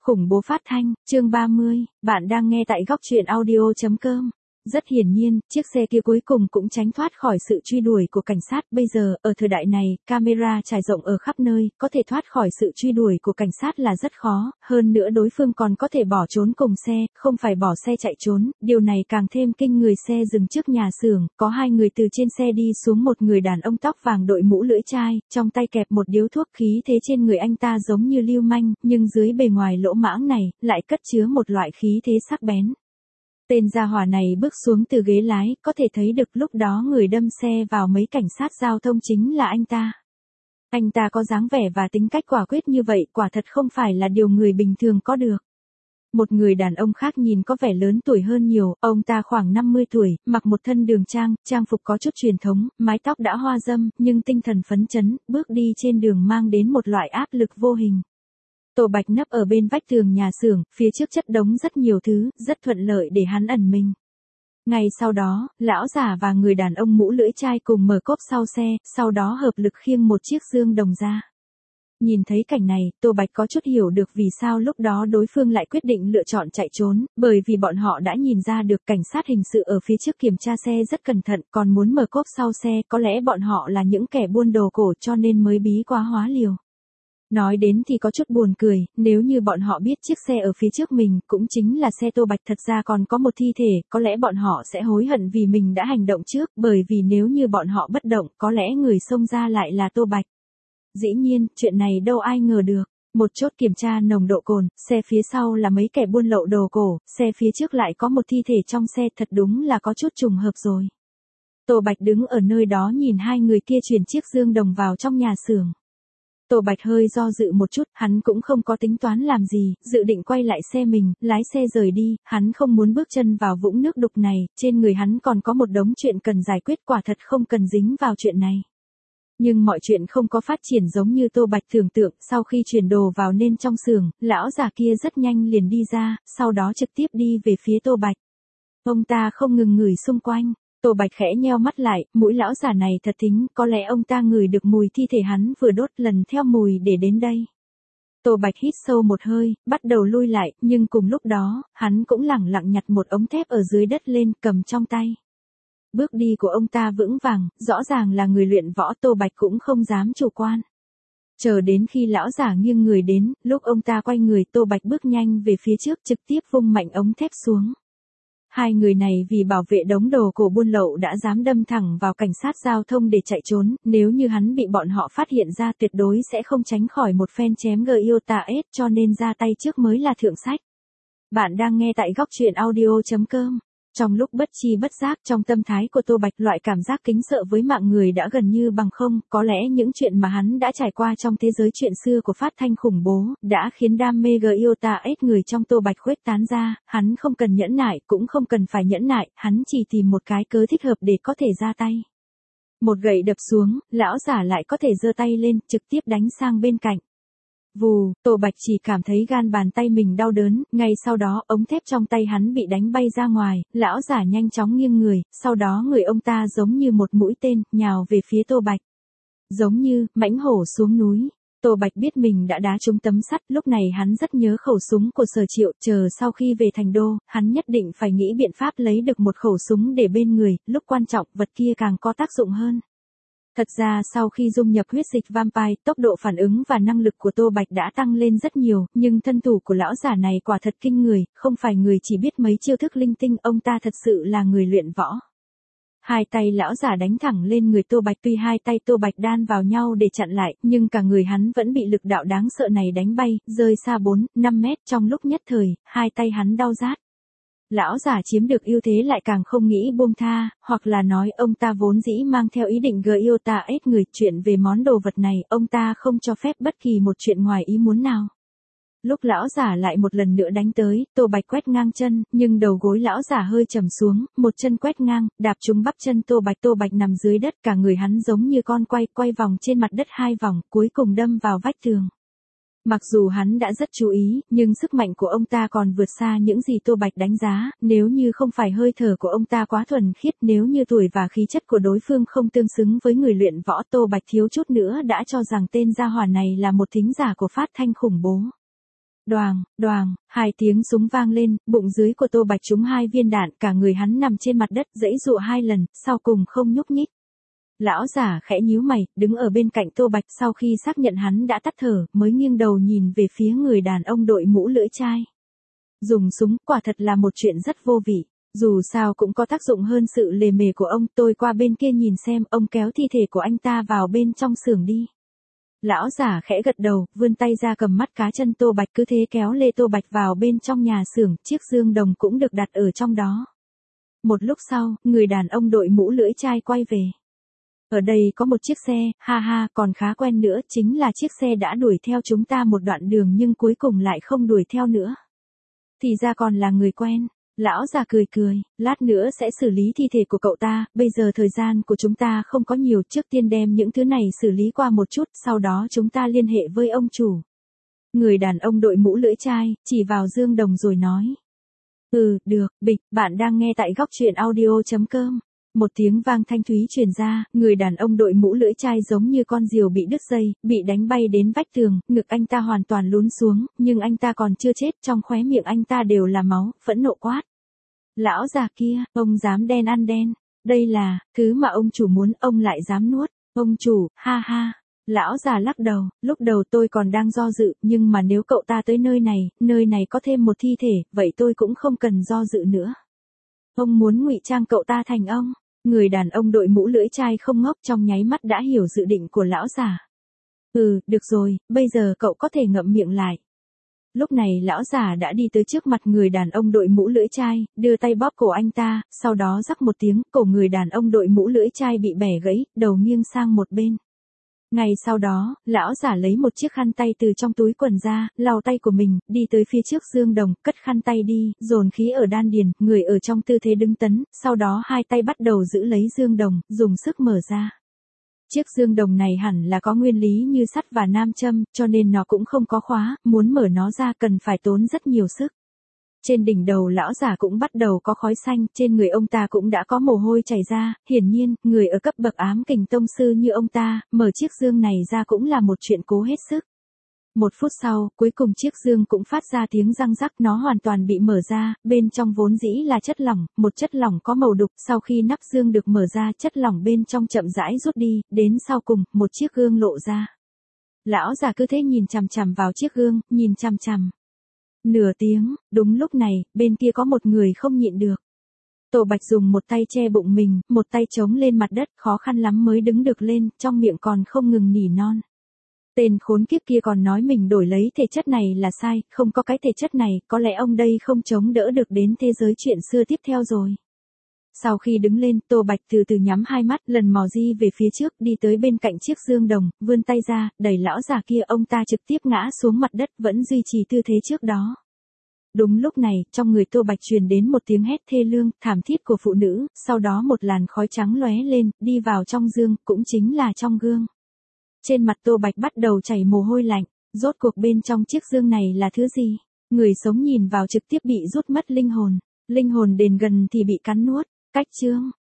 Khủng bố phát thanh, chương 30, bạn đang nghe tại góc truyện audio.com. Rất hiển nhiên, chiếc xe kia cuối cùng cũng tránh thoát khỏi sự truy đuổi của cảnh sát. Bây giờ, ở thời đại này, camera trải rộng ở khắp nơi, có thể thoát khỏi sự truy đuổi của cảnh sát là rất khó. Hơn nữa đối phương còn có thể bỏ trốn cùng xe, không phải bỏ xe chạy trốn. Điều này càng thêm kinh người. Xe dừng trước nhà xưởng, có hai người từ trên xe đi xuống. Một người đàn ông tóc vàng đội mũ lưỡi chai, trong tay kẹp một điếu thuốc. Khí thế trên người anh ta giống như lưu manh, nhưng dưới bề ngoài lỗ mãng này, lại cất chứa một loại khí thế sắc bén. Tên gia hỏa này bước xuống từ ghế lái, có thể thấy được lúc đó người đâm xe vào mấy cảnh sát giao thông chính là anh ta. Anh ta có dáng vẻ và tính cách quả quyết như vậy, quả thật không phải là điều người bình thường có được. Một người đàn ông khác nhìn có vẻ lớn tuổi hơn nhiều, ông ta khoảng 50 tuổi, mặc một thân đường trang, trang phục có chút truyền thống, mái tóc đã hoa râm, nhưng tinh thần phấn chấn, bước đi trên đường mang đến một loại áp lực vô hình. Tô Bạch nấp ở bên vách tường nhà xưởng, phía trước chất đống rất nhiều thứ, rất thuận lợi để hắn ẩn mình. Ngay sau đó, lão già và người đàn ông mũ lưỡi chai cùng mở cốp sau xe, sau đó hợp lực khiêng một chiếc dương đồng ra. Nhìn thấy cảnh này, Tô Bạch có chút hiểu được vì sao lúc đó đối phương lại quyết định lựa chọn chạy trốn, bởi vì bọn họ đã nhìn ra được cảnh sát hình sự ở phía trước kiểm tra xe rất cẩn thận, còn muốn mở cốp sau xe, có lẽ bọn họ là những kẻ buôn đồ cổ cho nên mới bí quá hóa liều. Nói đến thì có chút buồn cười, nếu như bọn họ biết chiếc xe ở phía trước mình cũng chính là xe Tô Bạch thật ra còn có một thi thể, có lẽ bọn họ sẽ hối hận vì mình đã hành động trước, bởi vì nếu như bọn họ bất động, có lẽ người xông ra lại là Tô Bạch. Dĩ nhiên, chuyện này đâu ai ngờ được. Một chốt kiểm tra nồng độ cồn, xe phía sau là mấy kẻ buôn lậu đồ cổ, xe phía trước lại có một thi thể trong xe, thật đúng là có chút trùng hợp rồi. Tô Bạch đứng ở nơi đó nhìn hai người kia chuyển chiếc dương đồng vào trong nhà xưởng. Tô Bạch hơi do dự một chút, hắn cũng không có tính toán làm gì, dự định quay lại xe mình, lái xe rời đi, hắn không muốn bước chân vào vũng nước đục này, trên người hắn còn có một đống chuyện cần giải quyết, quả thật không cần dính vào chuyện này. Nhưng mọi chuyện không có phát triển giống như Tô Bạch tưởng tượng, sau khi chuyển đồ vào nên trong xưởng, lão già kia rất nhanh liền đi ra, sau đó trực tiếp đi về phía Tô Bạch. Ông ta không ngừng ngửi xung quanh. Tô Bạch khẽ nheo mắt lại, mũi lão già này thật thính, có lẽ ông ta ngửi được mùi thi thể hắn vừa đốt, lần theo mùi để đến đây. Tô Bạch hít sâu một hơi, bắt đầu lui lại, nhưng cùng lúc đó, hắn cũng lẳng lặng nhặt một ống thép ở dưới đất lên, cầm trong tay. Bước đi của ông ta vững vàng, rõ ràng là người luyện võ, Tô Bạch cũng không dám chủ quan. Chờ đến khi lão già nghiêng người đến, lúc ông ta quay người, Tô Bạch bước nhanh về phía trước, trực tiếp vung mạnh ống thép xuống. Hai người này vì bảo vệ đống đồ cổ buôn lậu đã dám đâm thẳng vào cảnh sát giao thông để chạy trốn, nếu như hắn bị bọn họ phát hiện ra tuyệt đối sẽ không tránh khỏi một phen chém GIOTA-S, cho nên ra tay trước mới là thượng sách. Bạn đang nghe tại góc truyện audio.com. Trong lúc bất chi bất giác, trong tâm thái của Tô Bạch, loại cảm giác kính sợ với mạng người đã gần như bằng không, có lẽ những chuyện mà hắn đã trải qua trong thế giới chuyện xưa của phát thanh khủng bố, đã khiến đam mê GIOTA-S người trong Tô Bạch khuếch tán ra, hắn không cần nhẫn nại, cũng không cần phải nhẫn nại, hắn chỉ tìm một cái cớ thích hợp để có thể ra tay. Một gậy đập xuống, lão giả lại có thể giơ tay lên, trực tiếp đánh sang bên cạnh. Vù, Tô Bạch chỉ cảm thấy gan bàn tay mình đau đớn, ngay sau đó ống thép trong tay hắn bị đánh bay ra ngoài, lão giả nhanh chóng nghiêng người, sau đó người ông ta giống như một mũi tên, nhào về phía Tô Bạch. Giống như, mãnh hổ xuống núi. Tô Bạch biết mình đã đá trúng tấm sắt, lúc này hắn rất nhớ khẩu súng của Sở Triệu, chờ sau khi về thành đô, hắn nhất định phải nghĩ biện pháp lấy được một khẩu súng để bên người, lúc quan trọng vật kia càng có tác dụng hơn. Thật ra sau khi dung nhập huyết dịch vampire, tốc độ phản ứng và năng lực của Tô Bạch đã tăng lên rất nhiều, nhưng thân thủ của lão giả này quả thật kinh người, không phải người chỉ biết mấy chiêu thức linh tinh, ông ta thật sự là người luyện võ. Hai tay lão giả đánh thẳng lên người Tô Bạch, tuy hai tay Tô Bạch đan vào nhau để chặn lại, nhưng cả người hắn vẫn bị lực đạo đáng sợ này đánh bay, rơi xa 4-5 mét, trong lúc nhất thời, hai tay hắn đau rát. Lão giả chiếm được ưu thế lại càng không nghĩ buông tha, hoặc là nói ông ta vốn dĩ mang theo ý định GIOTA-S người, chuyện về món đồ vật này, ông ta không cho phép bất kỳ một chuyện ngoài ý muốn nào. Lúc lão giả lại một lần nữa đánh tới, Tô Bạch quét ngang chân, nhưng đầu gối lão giả hơi trầm xuống, một chân quét ngang, đạp trúng bắp chân Tô Bạch nằm dưới đất, cả người hắn giống như con quay vòng trên mặt đất 2 vòng, cuối cùng đâm vào vách tường. Mặc dù hắn đã rất chú ý, nhưng sức mạnh của ông ta còn vượt xa những gì Tô Bạch đánh giá, nếu như không phải hơi thở của ông ta quá thuần khiết, nếu như tuổi và khí chất của đối phương không tương xứng với người luyện võ, Tô Bạch thiếu chút nữa đã cho rằng tên gia hỏa này là một thính giả của phát thanh khủng bố. Đoàng, đoàng, hai tiếng súng vang lên, bụng dưới của Tô Bạch trúng hai viên đạn, cả người hắn nằm trên mặt đất giãy giụa hai lần, sau cùng không nhúc nhích. Lão giả khẽ nhíu mày, đứng ở bên cạnh Tô Bạch sau khi xác nhận hắn đã tắt thở, mới nghiêng đầu nhìn về phía người đàn ông đội mũ lưỡi chai. Dùng súng, quả thật là một chuyện rất vô vị. Dù sao cũng có tác dụng hơn sự lề mề của ông, tôi qua bên kia nhìn xem, ông kéo thi thể của anh ta vào bên trong xưởng đi. Lão giả khẽ gật đầu, vươn tay ra cầm mắt cá chân Tô Bạch, cứ thế kéo lê Tô Bạch vào bên trong nhà xưởng, chiếc dương đồng cũng được đặt ở trong đó. Một lúc sau, người đàn ông đội mũ lưỡi chai quay về. Ở đây có một chiếc xe, ha ha, còn khá quen nữa, chính là chiếc xe đã đuổi theo chúng ta một đoạn đường nhưng cuối cùng lại không đuổi theo nữa. Thì ra còn là người quen. Lão già cười cười, lát nữa sẽ xử lý thi thể của cậu ta, bây giờ thời gian của chúng ta không có nhiều, trước tiên đem những thứ này xử lý qua một chút, sau đó chúng ta liên hệ với ông chủ. Người đàn ông đội mũ lưỡi chai, chỉ vào dương đồng rồi nói. Được, bịch, bạn đang nghe tại góc truyện audio.com. Một tiếng vang thanh thúy truyền ra, người đàn ông đội mũ lưỡi chai giống như con diều bị đứt dây, bị đánh bay đến vách tường, ngực anh ta hoàn toàn lún xuống, nhưng anh ta còn chưa chết, trong khóe miệng anh ta đều là máu, phẫn nộ quát. Lão già kia, ông dám đen ăn đen, đây là, thứ mà ông chủ muốn, ông lại dám nuốt, ông chủ, ha ha. Lão già lắc đầu, lúc đầu tôi còn đang do dự, nhưng mà nếu cậu ta tới nơi này có thêm một thi thể, vậy tôi cũng không cần do dự nữa. Ông muốn ngụy trang cậu ta thành ông. Người đàn ông đội mũ lưỡi chai không ngốc, trong nháy mắt đã hiểu dự định của lão già. Được rồi, bây giờ cậu có thể ngậm miệng lại. Lúc này lão già đã đi tới trước mặt người đàn ông đội mũ lưỡi chai, đưa tay bóp cổ anh ta, sau đó rắc một tiếng, cổ người đàn ông đội mũ lưỡi chai bị bẻ gãy, đầu nghiêng sang một bên. Ngay sau đó, lão giả lấy một chiếc khăn tay từ trong túi quần ra, lau tay của mình, đi tới phía trước dương đồng, cất khăn tay đi, dồn khí ở đan điền, người ở trong tư thế đứng tấn, sau đó hai tay bắt đầu giữ lấy dương đồng, dùng sức mở ra. Chiếc dương đồng này hẳn là có nguyên lý như sắt và nam châm, cho nên nó cũng không có khóa, muốn mở nó ra cần phải tốn rất nhiều sức. Trên đỉnh đầu lão giả cũng bắt đầu có khói xanh, trên người ông ta cũng đã có mồ hôi chảy ra, hiển nhiên, người ở cấp bậc ám kình tông sư như ông ta, mở chiếc dương này ra cũng là một chuyện cố hết sức. Một phút sau, cuối cùng chiếc dương cũng phát ra tiếng răng rắc, nó hoàn toàn bị mở ra, bên trong vốn dĩ là chất lỏng, một chất lỏng có màu đục, sau khi nắp dương được mở ra, chất lỏng bên trong chậm rãi rút đi, đến sau cùng, một chiếc gương lộ ra. Lão già cứ thế nhìn chằm chằm vào chiếc gương, nhìn chằm chằm. Nửa tiếng, đúng lúc này, bên kia có một người không nhịn được. Tô Bạch dùng một tay che bụng mình, một tay chống lên mặt đất, khó khăn lắm mới đứng được lên, trong miệng còn không ngừng nỉ non. Tên khốn kiếp kia còn nói mình đổi lấy thể chất này là sai, không có cái thể chất này, có lẽ ông đây không chống đỡ được đến thế giới chuyện xưa tiếp theo rồi. Sau khi đứng lên, Tô Bạch từ từ nhắm hai mắt, lần mò di về phía trước, đi tới bên cạnh chiếc dương đồng, vươn tay ra, đẩy lão già kia, ông ta trực tiếp ngã xuống mặt đất, vẫn duy trì tư thế trước đó. Đúng lúc này, trong người Tô Bạch truyền đến một tiếng hét thê lương, thảm thiết của phụ nữ, sau đó một làn khói trắng lóe lên, đi vào trong dương, cũng chính là trong gương. Trên mặt Tô Bạch bắt đầu chảy mồ hôi lạnh, rốt cuộc bên trong chiếc dương này là thứ gì? Người sống nhìn vào trực tiếp bị rút mất linh hồn đền gần thì bị cắn nuốt. Cách chương